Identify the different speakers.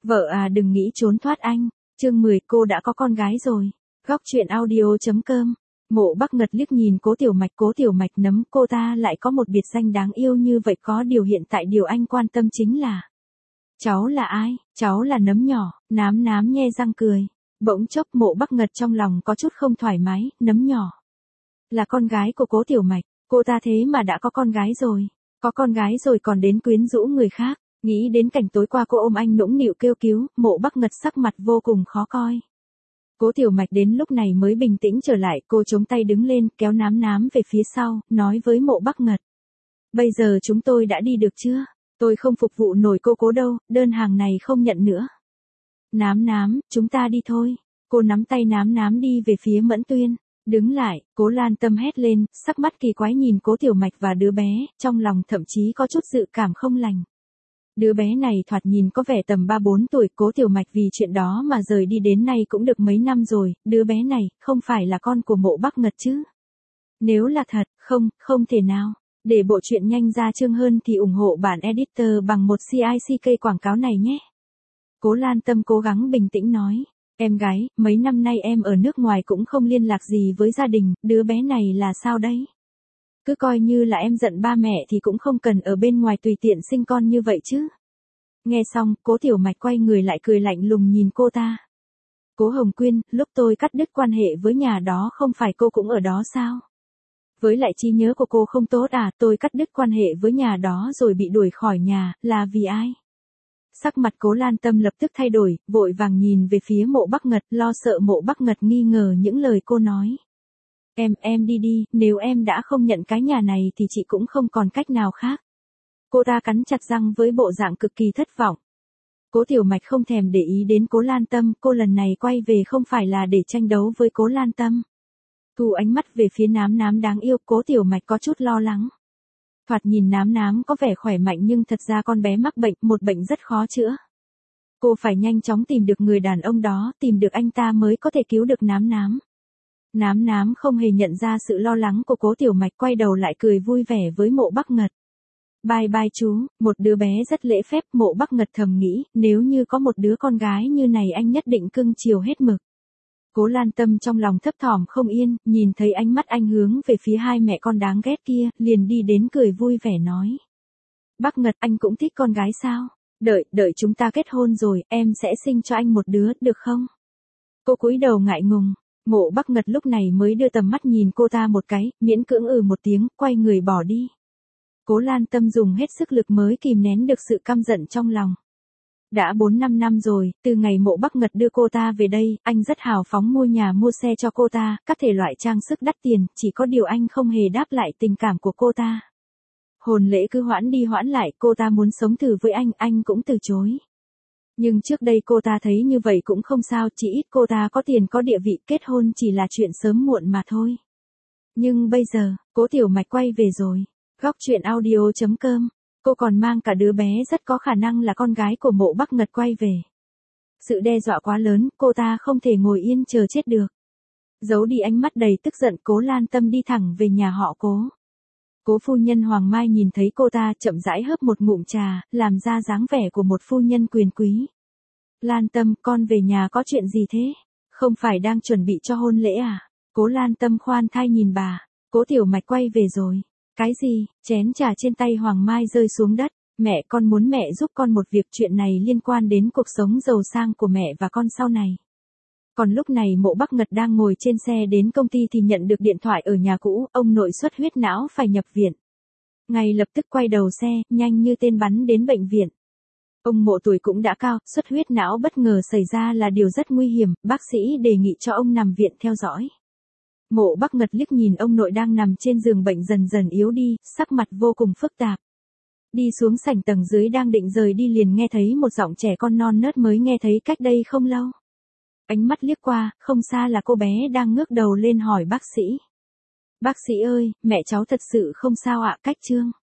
Speaker 1: Vợ à đừng nghĩ trốn thoát anh. Chương 10 cô đã có con gái rồi. Góc truyện audio.com. Mộ Bắc Ngật liếc nhìn Cố Tiểu Mạch nấm cô ta lại có một biệt danh đáng yêu như vậy, có điều hiện tại điều anh quan tâm chính là cháu là ai? Cháu là nấm nhỏ. Nám nhe răng cười. Bỗng chốc Mộ Bắc Ngật trong lòng có chút không thoải mái. Nấm nhỏ là con gái của Cố Tiểu Mạch. Cô ta thế mà đã có con gái rồi. Có con gái rồi còn đến quyến rũ người khác. Nghĩ đến cảnh tối qua cô ôm anh nũng nịu kêu cứu, Mộ Bắc Ngật sắc mặt vô cùng khó coi. Cố Tiểu Mạch đến lúc này mới bình tĩnh trở lại, cô chống tay đứng lên, kéo nám về phía sau, nói với Mộ Bắc Ngật. Bây giờ chúng tôi đã đi được chưa? Tôi không phục vụ nổi cô Cố đâu, đơn hàng này không nhận nữa. Nám, chúng ta đi thôi. Cô nắm tay nám đi về phía Mẫn Tuyên. Đứng lại, Cố Lan Tâm hét lên, sắc mắt kỳ quái nhìn Cố Tiểu Mạch và đứa bé, trong lòng thậm chí có chút dự cảm không lành. Đứa bé này thoạt nhìn có vẻ tầm 3-4 tuổi, Cố Tiểu Mạch vì chuyện đó mà rời đi đến nay cũng được mấy năm rồi, đứa bé này, không phải là con của Mộ Bắc Ngật chứ? Nếu là thật, không thể nào. Để bộ truyện nhanh ra chương hơn thì ủng hộ bản editor bằng một CICK quảng cáo này nhé. Cố Lan Tâm cố gắng bình tĩnh nói. Em gái, mấy năm nay em ở nước ngoài cũng không liên lạc gì với gia đình, đứa bé này là sao đấy? Cứ coi như là em giận ba mẹ thì cũng không cần ở bên ngoài tùy tiện sinh con như vậy chứ. Nghe xong, Cố Tiểu Mạch quay người lại cười lạnh lùng nhìn cô ta. Cố Hồng Quyên, lúc tôi cắt đứt quan hệ với nhà đó không phải cô cũng ở đó sao? Với lại trí nhớ của cô không tốt à, tôi cắt đứt quan hệ với nhà đó rồi bị đuổi khỏi nhà, là vì ai? Sắc mặt Cố Lan Tâm lập tức thay đổi, vội vàng nhìn về phía Mộ Bắc Ngật, lo sợ Mộ Bắc Ngật nghi ngờ những lời cô nói. Em đi, nếu em đã không nhận cái nhà này thì chị cũng không còn cách nào khác. Cô ta cắn chặt răng với bộ dạng cực kỳ thất vọng. Cố Tiểu Mạch không thèm để ý đến Cố Lan Tâm, cô lần này quay về không phải là để tranh đấu với Cố Lan Tâm. Thu ánh mắt về phía nám đáng yêu, Cố Tiểu Mạch có chút lo lắng. Thoạt nhìn nám có vẻ khỏe mạnh nhưng thật ra con bé mắc bệnh, một bệnh rất khó chữa. Cô phải nhanh chóng tìm được người đàn ông đó, tìm được anh ta mới có thể cứu được nám. Nám không hề nhận ra sự lo lắng của Cố Tiểu Mạch, quay đầu lại cười vui vẻ với Mộ Bắc Ngật. Bye chú, một đứa bé rất lễ phép. Mộ Bắc Ngật thầm nghĩ, nếu như có một đứa con gái như này anh nhất định cưng chiều hết mực. Cố Lan Tâm trong lòng thấp thỏm không yên, nhìn thấy ánh mắt anh hướng về phía hai mẹ con đáng ghét kia, liền đi đến cười vui vẻ nói. Bắc Ngật, anh cũng thích con gái sao? Đợi chúng ta kết hôn rồi, em sẽ sinh cho anh một đứa, được không? Cô cúi đầu ngại ngùng. Mộ Bắc Ngật lúc này mới đưa tầm mắt nhìn cô ta một cái, miễn cưỡng một tiếng, quay người bỏ đi. Cố Lan Tâm dùng hết sức lực mới kìm nén được sự căm giận trong lòng. Đã 4-5 năm rồi, từ ngày Mộ Bắc Ngật đưa cô ta về đây, anh rất hào phóng mua nhà mua xe cho cô ta, các thể loại trang sức đắt tiền, chỉ có điều anh không hề đáp lại tình cảm của cô ta. Hôn lễ cứ hoãn đi hoãn lại, cô ta muốn sống thử với anh cũng từ chối. Nhưng trước đây cô ta thấy như vậy cũng không sao, chỉ ít cô ta có tiền có địa vị, kết hôn chỉ là chuyện sớm muộn mà thôi. Nhưng bây giờ, Cố Tiểu Mạch quay về rồi. Góc truyện audio.com. Cô còn mang cả đứa bé rất có khả năng là con gái của Mộ Bắc Ngật quay về. Sự đe dọa quá lớn, cô ta không thể ngồi yên chờ chết được. Giấu đi ánh mắt đầy tức giận, Cố Lan Tâm đi thẳng về nhà họ Cố. Cố phu nhân Hoàng Mai nhìn thấy cô ta chậm rãi hớp một ngụm trà, làm ra dáng vẻ của một phu nhân quyền quý. Lan Tâm, con về nhà có chuyện gì thế? Không phải đang chuẩn bị cho hôn lễ à? Cố Lan Tâm khoan thai nhìn bà. Cố Tiểu Mạch quay về rồi. Cái gì? Chén trà trên tay Hoàng Mai rơi xuống đất. Mẹ, con muốn mẹ giúp con một việc, chuyện này liên quan đến cuộc sống giàu sang của mẹ và con sau này. Còn lúc này Mộ Bắc Ngật đang ngồi trên xe đến công ty thì nhận được điện thoại ở nhà cũ, ông nội xuất huyết não phải nhập viện. Ngay lập tức quay đầu xe, nhanh như tên bắn đến bệnh viện. Ông Mộ tuổi cũng đã cao, xuất huyết não bất ngờ xảy ra là điều rất nguy hiểm, bác sĩ đề nghị cho ông nằm viện theo dõi. Mộ Bắc Ngật liếc nhìn ông nội đang nằm trên giường bệnh dần dần yếu đi, sắc mặt vô cùng phức tạp. Đi xuống sảnh tầng dưới đang định rời đi liền nghe thấy một giọng trẻ con non nớt mới nghe thấy cách đây không lâu. Ánh mắt liếc qua, không xa là cô bé đang ngước đầu lên hỏi bác sĩ. Bác sĩ ơi, mẹ cháu thật sự không sao ạ, cách Trương.